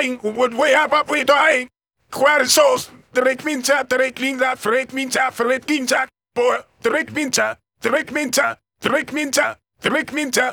dying, would way up, we dying. Quite sauce, direct minta, direct minta, direct minta, direct minta, boy, direct minta, direct minta, direct minta, direct minta.